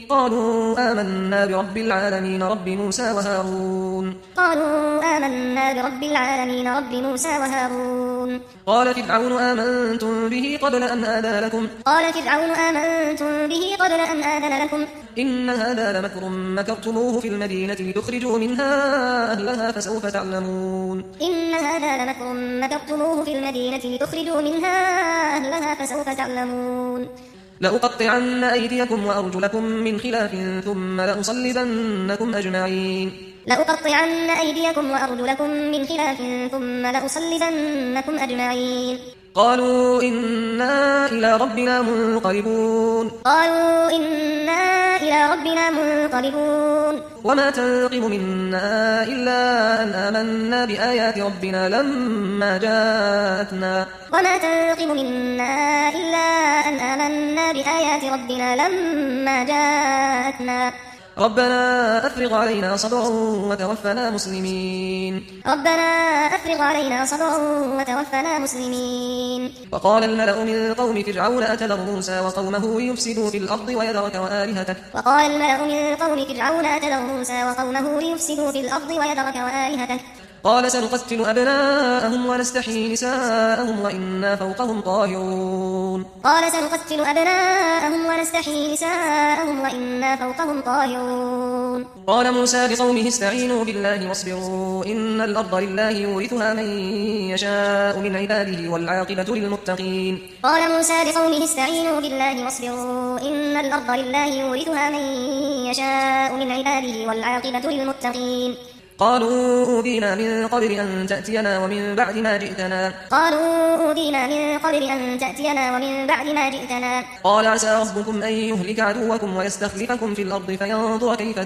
قالوا آمنا برب العالمين رب موسى وهارون قال فرعون آمنتم به قبل أن آذن لكم إن هذا لمكر مكرتموه في المدينة لتخرجوا منها أهلها فسوف تعلمون لأقطعن أيديكم وأرجلكم من خلاف ثم لأصلبنكم أجمعين قالوا إنا إلى ربنا منقلبون وما تنقم منا إلا أن آمنا بآيات ربنا لما جاءتنا ربنا أفرغ علينا صبرا وتوفنا مسلمين وقال الملأ من قوم فرعون أتذر موسى وقومه ليفسدوا في الأرض ويذرك وآلهتك قال سنقتل أبناءهم ونستحيي نساءهم وإنا فوقهم قاهرون قال موسى لقومه استعينوا بالله واصبروا إن الأرض لله يورثها من يشاء من عباده والعاقبة للمتقين قالوا أوذينا من قبل أن تأتينا ومن بعد ما جئتنا قال عسى ربكم أن يهلك عدوكم ويستخلفكم في الأرض فينظر كيف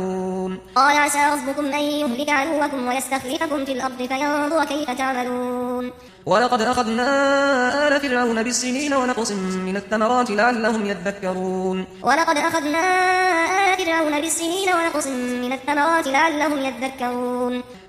تعملون ولقد أخذنا آل فرعون بالسنين ونقص من الثمرات لعلهم يذكرون